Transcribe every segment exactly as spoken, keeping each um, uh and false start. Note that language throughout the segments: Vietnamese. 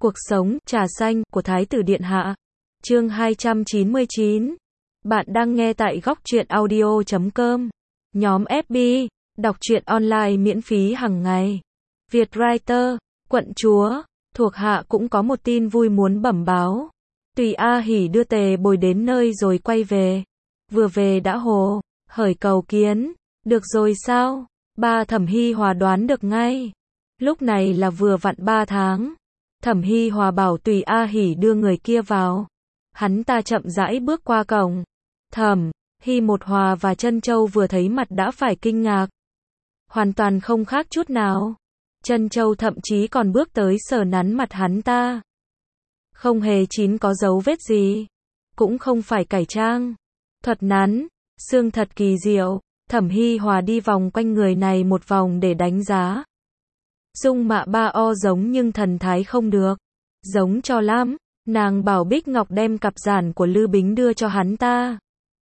Cuộc sống, trà xanh, của Thái tử Điện Hạ. Chương hai trăm chín mươi chín. Bạn đang nghe tại góc truyện audio chấm com. Nhóm ép bê, đọc truyện online miễn phí hàng ngày. Vietwriter, quận chúa, thuộc hạ cũng có một tin vui muốn bẩm báo. Tùy A Hỉ đưa Tề Bồi đến nơi rồi quay về. Vừa về đã hồ, hởi cầu kiến. Được rồi sao? Ba Thẩm Hi Hòa đoán được ngay. Lúc này là vừa vặn ba tháng. Thẩm Hi Hòa bảo Tùy A Hỉ đưa người kia vào. Hắn ta chậm rãi bước qua cổng. Thẩm Hi một Hòa và Trân Châu vừa thấy mặt đã phải kinh ngạc. Hoàn toàn không khác chút nào. Trân Châu thậm chí còn bước tới sờ nắn mặt hắn ta. Không hề chín có dấu vết gì. Cũng không phải cải trang. Thuật nắn, xương thật kỳ diệu. Thẩm Hi Hòa đi vòng quanh người này một vòng để đánh giá. Dung mạ ba o giống nhưng thần thái không được. Giống cho lắm. Nàng bảo Bích Ngọc đem cặp giản của Lư Bính đưa cho hắn ta.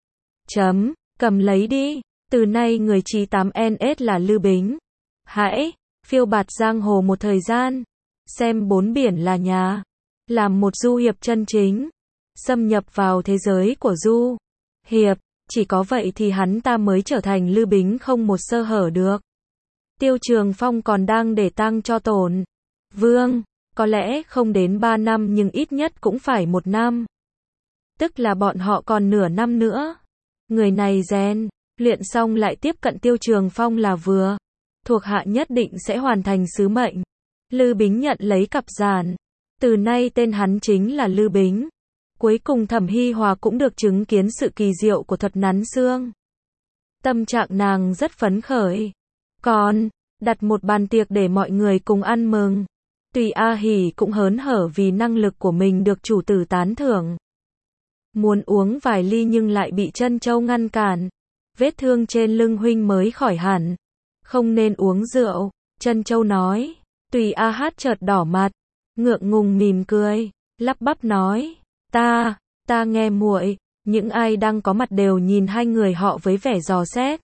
Chấm, cầm lấy đi. Từ nay người chí tám en ét là Lư Bính. Hãy phiêu bạt giang hồ một thời gian. Xem bốn biển là nhà. Làm một du hiệp chân chính. Xâm nhập vào thế giới của du hiệp. Chỉ có vậy thì hắn ta mới trở thành Lư Bính không một sơ hở được. Tiêu Trường Phong còn đang để tang cho Tổn Vương, có lẽ không đến ba năm nhưng ít nhất cũng phải một năm. Tức là bọn họ còn nửa năm nữa. Người này rèn, luyện xong lại tiếp cận Tiêu Trường Phong là vừa. Thuộc hạ nhất định sẽ hoàn thành sứ mệnh. Lư Bính nhận lấy cặp giản. Từ nay tên hắn chính là Lư Bính. Cuối cùng Thẩm Hi Hòa cũng được chứng kiến sự kỳ diệu của thuật nắn xương. Tâm trạng nàng rất phấn khởi. Còn, đặt một bàn tiệc để mọi người cùng ăn mừng. Tùy A Hỉ cũng hớn hở vì năng lực của mình được chủ tử tán thưởng. Muốn uống vài ly nhưng lại bị Trân Châu ngăn cản. Vết thương trên lưng huynh mới khỏi hẳn. Không nên uống rượu, Trân Châu nói. Tùy A Hát chợt đỏ mặt, ngượng ngùng mỉm cười, lắp bắp nói. Ta, ta nghe muội. Những ai đang có mặt đều nhìn hai người họ với vẻ dò xét.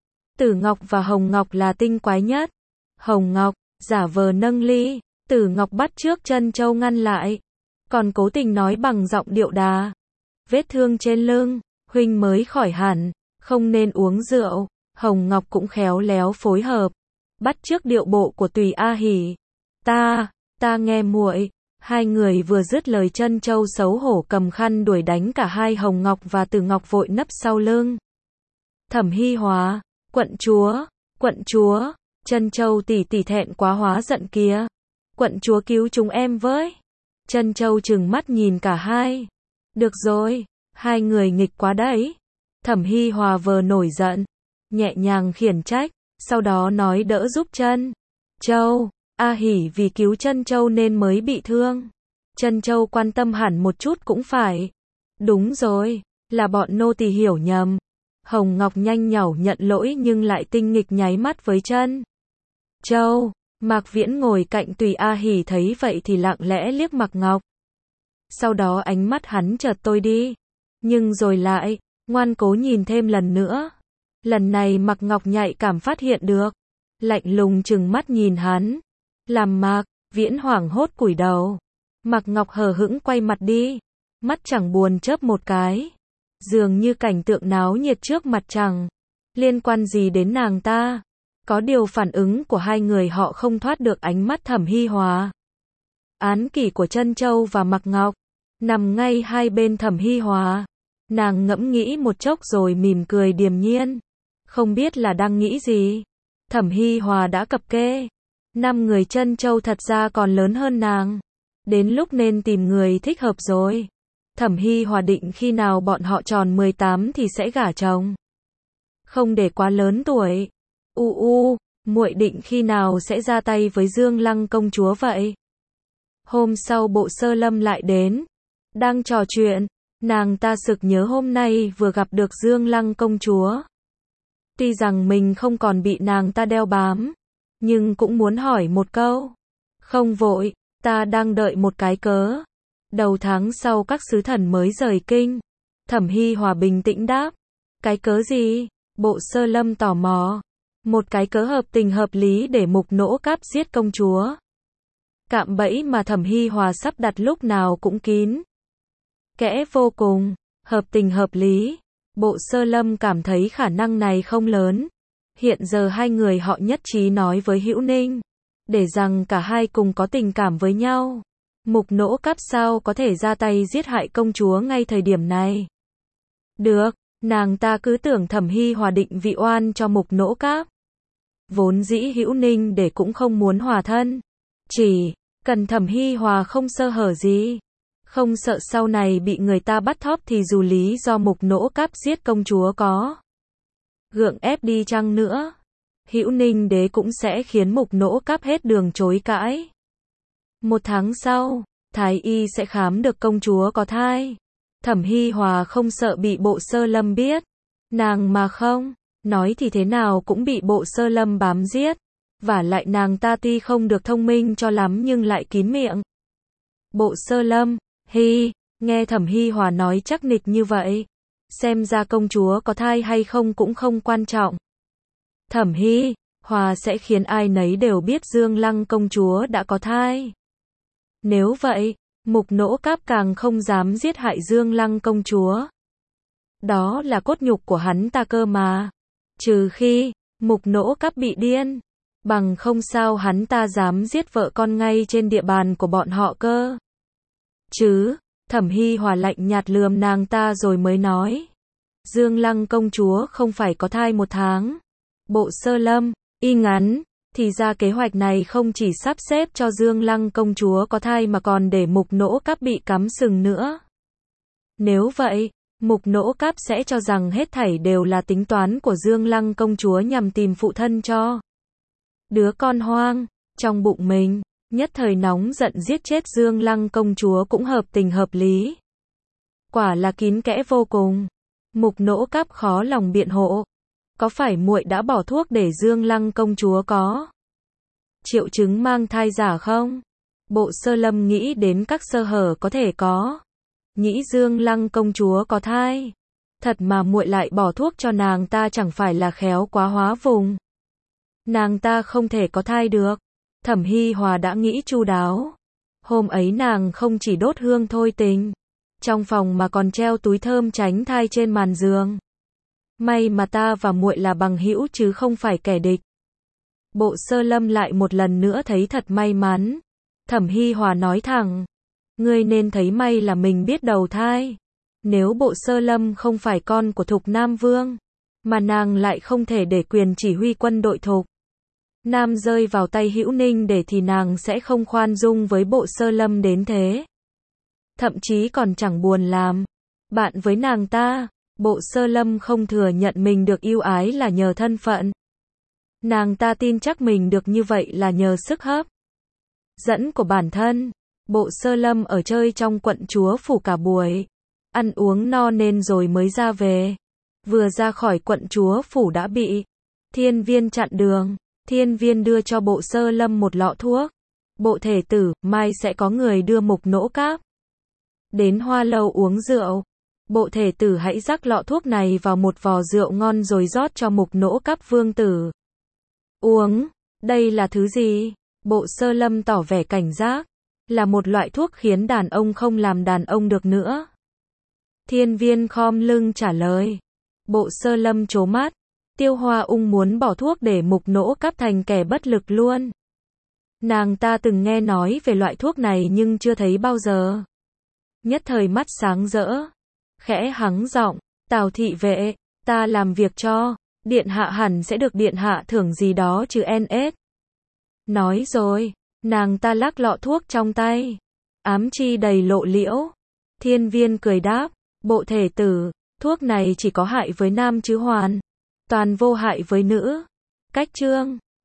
Tử Ngọc và Hồng Ngọc là tinh quái nhất. Hồng Ngọc, giả vờ nâng ly. Tử Ngọc bắt trước Trân Châu ngăn lại. Còn cố tình nói bằng giọng điệu đà. Vết thương trên lưng, huynh mới khỏi hẳn. Không nên uống rượu. Hồng Ngọc cũng khéo léo phối hợp. Bắt trước điệu bộ của Tùy A Hỉ. Ta, ta nghe muội. Hai người vừa dứt lời Trân Châu xấu hổ cầm khăn đuổi đánh cả hai. Hồng Ngọc và Tử Ngọc vội nấp sau lưng. Thẩm Hi Hòa, quận chúa, quận chúa, Trân Châu tỷ tỷ thẹn quá hóa giận kìa. Quận chúa cứu chúng em với. Trân Châu trừng mắt nhìn cả hai. Được rồi, hai người nghịch quá đấy. Thẩm Hi Hòa vờ nổi giận, nhẹ nhàng khiển trách, sau đó nói đỡ giúp Trân Châu. A Hỉ vì cứu Trân Châu nên mới bị thương. Trân Châu quan tâm hẳn một chút cũng phải. Đúng rồi, là bọn nô tỳ hiểu nhầm. Hồng Ngọc nhanh nhảu nhận lỗi nhưng lại tinh nghịch nháy mắt với Trân Châu. Mạc Viễn ngồi cạnh Tùy A Hỉ thấy vậy thì lặng lẽ liếc Mạc Ngọc. Sau đó ánh mắt hắn chợt tối đi. Nhưng rồi lại, ngoan cố nhìn thêm lần nữa. Lần này Mạc Ngọc nhạy cảm phát hiện được. Lạnh lùng trừng mắt nhìn hắn. Làm Mạc Viễn hoảng hốt cúi đầu. Mạc Ngọc hờ hững quay mặt đi. Mắt chẳng buồn chớp một cái. Dường như cảnh tượng náo nhiệt trước mặt chẳng liên quan gì đến nàng ta. Có điều phản ứng của hai người họ không thoát được ánh mắt Thẩm Hi Hòa. Án kỷ của Trân Châu và Mạc Ngọc nằm ngay hai bên Thẩm Hi Hòa. Nàng ngẫm nghĩ một chốc rồi mỉm cười điềm nhiên. Không biết là đang nghĩ gì. Thẩm Hi Hòa đã cập kê. Năm người Trân Châu thật ra còn lớn hơn nàng. Đến lúc nên tìm người thích hợp rồi. Thẩm Hi Hòa định khi nào bọn họ tròn mười tám thì sẽ gả chồng. Không để quá lớn tuổi. U u, muội định khi nào sẽ ra tay với Dương Lăng công chúa vậy? Hôm sau Bộ Sơ Lâm lại đến. Đang trò chuyện, nàng ta sực nhớ hôm nay vừa gặp được Dương Lăng công chúa. Tuy rằng mình không còn bị nàng ta đeo bám, nhưng cũng muốn hỏi một câu. Không vội, ta đang đợi một cái cớ. Đầu tháng sau các sứ thần mới rời kinh. Thẩm Hi Hòa bình tĩnh đáp. Cái cớ gì? Bộ Sơ Lâm tò mò. Một cái cớ hợp tình hợp lý để Mục Nỗ Cáp giết công chúa. Cạm bẫy mà Thẩm Hi Hòa sắp đặt lúc nào cũng kín kẽ vô cùng, hợp tình hợp lý. Bộ Sơ Lâm cảm thấy khả năng này không lớn. Hiện giờ hai người họ nhất trí nói với Hữu Ninh, để rằng cả hai cùng có tình cảm với nhau. Mục Nỗ Cáp sao có thể ra tay giết hại công chúa ngay thời điểm này? Được, nàng ta cứ tưởng Thẩm Hi Hòa định vị oan cho Mục Nỗ Cáp. Vốn dĩ Hữu Ninh để cũng không muốn hòa thân, chỉ cần Thẩm Hi Hòa không sơ hở gì, không sợ sau này bị người ta bắt thóp thì dù lý do Mục Nỗ Cáp giết công chúa có gượng ép đi chăng nữa, Hữu Ninh đế cũng sẽ khiến Mục Nỗ Cáp hết đường chối cãi. Một tháng sau, Thái y sẽ khám được công chúa có thai. Thẩm Hi Hòa không sợ bị Bộ Sơ Lâm biết. Nàng mà không nói thì thế nào cũng bị Bộ Sơ Lâm bám giết. Vả lại nàng ta tuy không được thông minh cho lắm nhưng lại kín miệng. Bộ Sơ Lâm, hi, nghe Thẩm Hi Hòa nói chắc nịch như vậy. Xem ra công chúa có thai hay không cũng không quan trọng. Thẩm Hi Hòa sẽ khiến ai nấy đều biết Dương Lăng công chúa đã có thai. Nếu vậy, Mục Nỗ Cáp càng không dám giết hại Dương Lăng công chúa. Đó là cốt nhục của hắn ta cơ mà. Trừ khi, Mục Nỗ Cáp bị điên. Bằng không sao hắn ta dám giết vợ con ngay trên địa bàn của bọn họ cơ. Chứ, Thẩm Hi Hòa lạnh nhạt lườm nàng ta rồi mới nói. Dương Lăng công chúa không phải có thai một tháng. Bộ Sơ Lâm, y ngắn. Thì ra kế hoạch này không chỉ sắp xếp cho Dương Lăng công chúa có thai mà còn để Mục Nỗ Cáp bị cắm sừng nữa. Nếu vậy, Mục Nỗ Cáp sẽ cho rằng hết thảy đều là tính toán của Dương Lăng công chúa nhằm tìm phụ thân cho đứa con hoang trong bụng mình. Nhất thời nóng giận giết chết Dương Lăng công chúa cũng hợp tình hợp lý. Quả là kín kẽ vô cùng. Mục Nỗ Cáp khó lòng biện hộ. Có phải muội đã bỏ thuốc để Dương Lăng công chúa có triệu chứng mang thai giả không? Bộ Sơ Lâm nghĩ đến các sơ hở có thể có. Nghĩ Dương Lăng công chúa có thai. Thật mà muội lại bỏ thuốc cho nàng ta chẳng phải là khéo quá hóa vùng. Nàng ta không thể có thai được. Thẩm Hi Hòa đã nghĩ chu đáo. Hôm ấy nàng không chỉ đốt hương thôi tình trong phòng mà còn treo túi thơm tránh thai trên màn giường. May mà ta và muội là bằng hữu chứ không phải kẻ địch. Bộ Sơ Lâm lại một lần nữa thấy thật may mắn. Thẩm Hi Hòa nói thẳng. Ngươi nên thấy may là mình biết đầu thai. Nếu Bộ Sơ Lâm không phải con của Thục Nam Vương, mà nàng lại không thể để quyền chỉ huy quân đội Thục Nam rơi vào tay Hữu Ninh để thì nàng sẽ không khoan dung với Bộ Sơ Lâm đến thế. Thậm chí còn chẳng buồn làm bạn với nàng ta. Bộ Sơ Lâm không thừa nhận mình được ưu ái là nhờ thân phận. Nàng ta tin chắc mình được như vậy là nhờ sức hấp dẫn của bản thân. Bộ Sơ Lâm ở chơi trong quận chúa phủ cả buổi. Ăn uống no nên rồi mới ra về. Vừa ra khỏi quận chúa phủ đã bị Thiên Viên chặn đường. Thiên Viên đưa cho Bộ Sơ Lâm một lọ thuốc. Bộ thể tử, mai sẽ có người đưa Mục Nỗ Cáp đến Hoa Lâu uống rượu. Bộ thể tử hãy rắc lọ thuốc này vào một vò rượu ngon rồi rót cho Mục Nỗ Cáp vương tử uống. Đây là thứ gì? Bộ Sơ Lâm tỏ vẻ cảnh giác. Là một loại thuốc khiến đàn ông không làm đàn ông được nữa. Thiên Viên khom lưng trả lời. Bộ Sơ Lâm trố mắt. Tiêu Hoa Ung muốn bỏ thuốc để Mục Nỗ Cáp thành kẻ bất lực luôn. Nàng ta từng nghe nói về loại thuốc này nhưng chưa thấy bao giờ. Nhất thời mắt sáng rỡ. Khẽ hắng giọng. Tào thị vệ, ta làm việc cho. Điện hạ hẳn sẽ được điện hạ thưởng gì đó chứ en ét. Nói rồi, nàng ta lắc lọ thuốc trong tay. Ám chi đầy lộ liễu. Thiên Viên cười đáp. Bộ thể tử, thuốc này chỉ có hại với nam chứ hoàn toàn vô hại với nữ. Cách chương